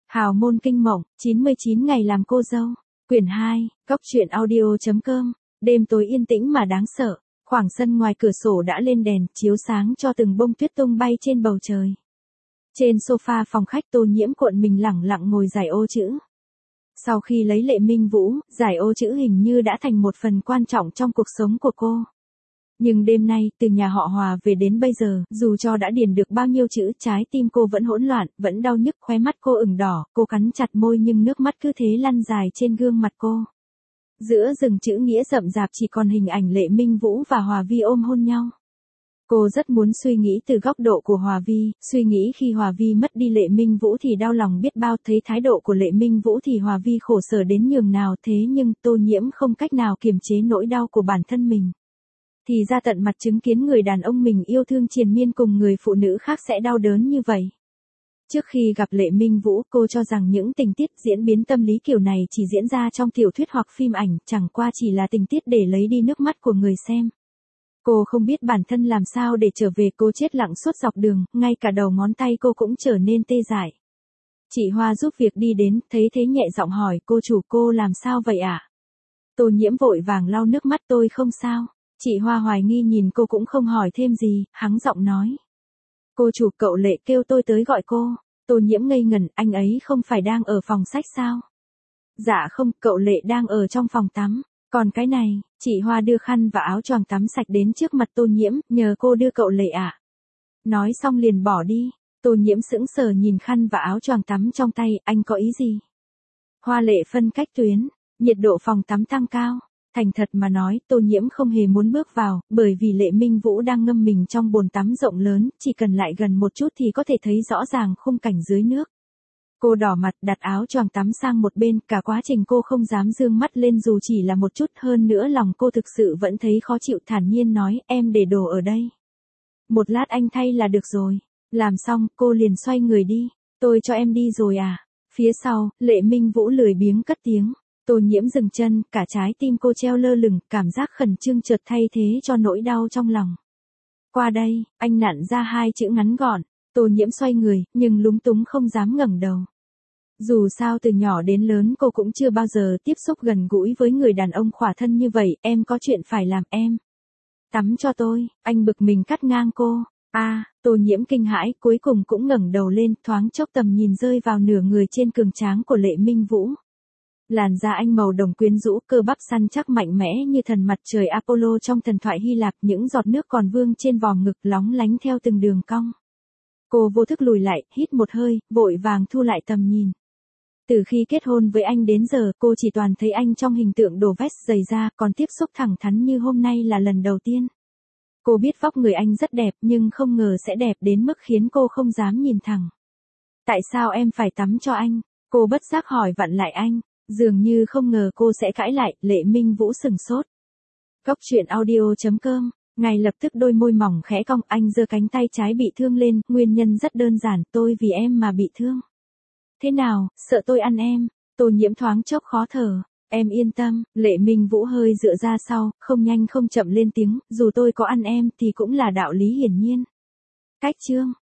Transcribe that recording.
Hào môn kinh mộng, 99 ngày làm cô dâu. Quyển 2, Cốc truyện audio.com. Đêm tối yên tĩnh mà đáng sợ, khoảng sân ngoài cửa sổ đã lên đèn, chiếu sáng cho từng bông tuyết tung bay trên bầu trời. Trên sofa phòng khách Tô Nhiễm cuộn mình lẳng lặng ngồi giải ô chữ. Sau khi lấy Lệ Minh Vũ, giải ô chữ hình như đã thành một phần quan trọng trong cuộc sống của cô. Nhưng đêm nay, từ nhà họ Hòa về đến bây giờ, dù cho đã điền được bao nhiêu chữ, trái tim cô vẫn hỗn loạn, vẫn đau nhức, khóe mắt cô ửng đỏ, cô cắn chặt môi nhưng nước mắt cứ thế lăn dài trên gương mặt cô. Giữa rừng chữ nghĩa rậm rạp chỉ còn hình ảnh Lệ Minh Vũ và Hòa Vi ôm hôn nhau. Cô rất muốn suy nghĩ từ góc độ của Hòa Vi, suy nghĩ khi Hòa Vi mất đi Lệ Minh Vũ thì đau lòng biết bao, thấy thái độ của Lệ Minh Vũ thì Hòa Vi khổ sở đến nhường nào, thế nhưng Tô Nhiễm không cách nào kiềm chế nỗi đau của bản thân mình. Thì ra tận mặt chứng kiến người đàn ông mình yêu thương triền miên cùng người phụ nữ khác sẽ đau đớn như vậy. Trước khi gặp Lệ Minh Vũ, cô cho rằng những tình tiết diễn biến tâm lý kiểu này chỉ diễn ra trong tiểu thuyết hoặc phim ảnh, chẳng qua chỉ là tình tiết để lấy đi nước mắt của người xem. Cô không biết bản thân làm sao để trở về, cô chết lặng suốt dọc đường, ngay cả đầu ngón tay cô cũng trở nên tê dại. Chị Hoa giúp việc đi đến, thấy thế nhẹ giọng hỏi, cô chủ, cô làm sao vậy ạ? Tô Nhiễm vội vàng lau nước mắt, tôi không sao. Chị Hoa hoài nghi nhìn cô cũng không hỏi thêm gì, hắng giọng nói. Cô chủ, cậu Lệ kêu tôi tới gọi cô. Tô Nhiễm ngây ngẩn, anh ấy không phải đang ở phòng sách sao? Dạ không, cậu Lệ đang ở trong phòng tắm. Còn cái này, chị Hoa đưa khăn và áo choàng tắm sạch đến trước mặt Tô Nhiễm, nhờ cô đưa cậu Lệ ạ. Nói xong liền bỏ đi. Tô Nhiễm sững sờ nhìn khăn và áo choàng tắm trong tay, anh có ý gì? Hoa Lệ phân cách tuyến, nhiệt độ phòng tắm tăng cao. Thành thật mà nói, Tô Nhiễm không hề muốn bước vào, bởi vì Lệ Minh Vũ đang ngâm mình trong bồn tắm rộng lớn, chỉ cần lại gần một chút thì có thể thấy rõ ràng khung cảnh dưới nước. Cô đỏ mặt đặt áo choàng tắm sang một bên, cả quá trình cô không dám dương mắt lên dù chỉ là một chút, hơn nữa lòng cô thực sự vẫn thấy khó chịu, thản nhiên nói, em để đồ ở đây. Một lát anh thay là được rồi. Làm xong, cô liền xoay người đi. Tôi cho em đi rồi à? Phía sau, Lệ Minh Vũ lười biếng cất tiếng. Tô Nhiễm dừng chân, cả trái tim cô treo lơ lửng, cảm giác khẩn trương chợt thay thế cho nỗi đau trong lòng. Qua đây, anh nặn ra hai chữ ngắn gọn. Tô Nhiễm xoay người, nhưng lúng túng không dám ngẩng đầu. Dù sao từ nhỏ đến lớn cô cũng chưa bao giờ tiếp xúc gần gũi với người đàn ông khỏa thân như vậy, em có chuyện phải làm em. Tắm cho tôi, anh bực mình cắt ngang cô. Tô Nhiễm kinh hãi, cuối cùng cũng ngẩng đầu lên, thoáng chốc tầm nhìn rơi vào nửa người trên cường tráng của Lệ Minh Vũ. Làn da anh màu đồng quyến rũ, cơ bắp săn chắc mạnh mẽ như thần mặt trời Apollo trong thần thoại Hy Lạp, những giọt nước còn vương trên vòm ngực lóng lánh theo từng đường cong. Cô vô thức lùi lại, hít một hơi, vội vàng thu lại tầm nhìn. Từ khi kết hôn với anh đến giờ, cô chỉ toàn thấy anh trong hình tượng đồ vest dày da, còn tiếp xúc thẳng thắn như hôm nay là lần đầu tiên. Cô biết vóc người anh rất đẹp nhưng không ngờ sẽ đẹp đến mức khiến cô không dám nhìn thẳng. Tại sao em phải tắm cho anh? Cô bất giác hỏi vặn lại anh. Dường như không ngờ cô sẽ cãi lại, Lệ Minh Vũ sừng sốt. Cốc truyện audio.com. Ngay lập tức đôi môi mỏng khẽ cong, anh giơ cánh tay trái bị thương lên, nguyên nhân rất đơn giản, tôi vì em mà bị thương. Thế nào, sợ tôi ăn em? Tô Nhiễm thoáng chốc khó thở. Em yên tâm, Lệ Minh Vũ hơi dựa ra sau, không nhanh không chậm lên tiếng, dù tôi có ăn em thì cũng là đạo lý hiển nhiên. Cách chương.